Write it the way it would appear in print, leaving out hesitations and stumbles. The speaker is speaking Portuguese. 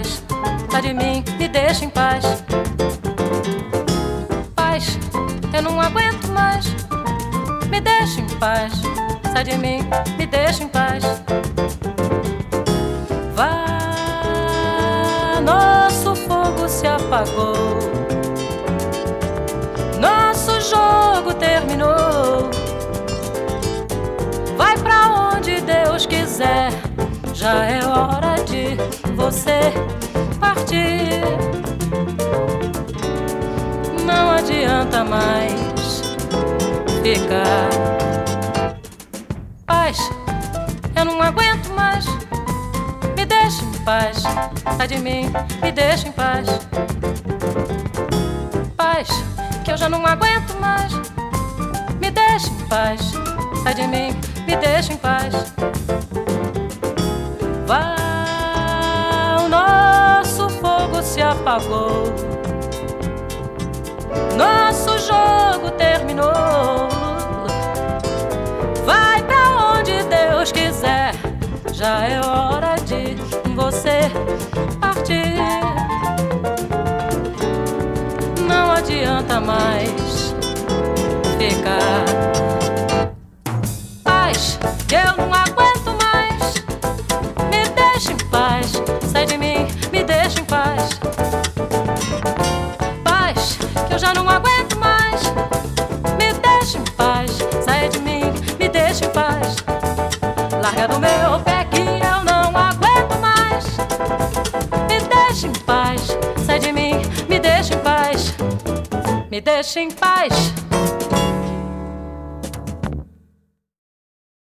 paz, sai de mim, me deixa em paz. Paz, eu não aguento mais, me deixa em paz, sai de mim, me deixa em paz. Vá, nosso fogo se apagou, nosso jogo terminou. Vai pra onde Deus quiser, já é hora de você partir. Não adianta mais ficar. Paz, eu não aguento mais, me deixa em paz, sai de mim, me deixa em paz. Paz, que eu já não aguento mais, me deixa em paz, sai de mim, me deixa em paz. Vá, o nosso fogo se apagou, nosso jogo terminou. Vai pra onde Deus quiser, já é hora de você partir. Não adianta mais ficar. Paz, eu não aguento mais, me deixa em paz, sai de mim, me deixa em paz. Paz, que eu já não aguento mais, me deixa em paz, sai de mim, me deixa em paz. Larga do meu pé que eu não aguento mais, me deixa em paz, sai de mim, me deixa em paz, me deixa em paz.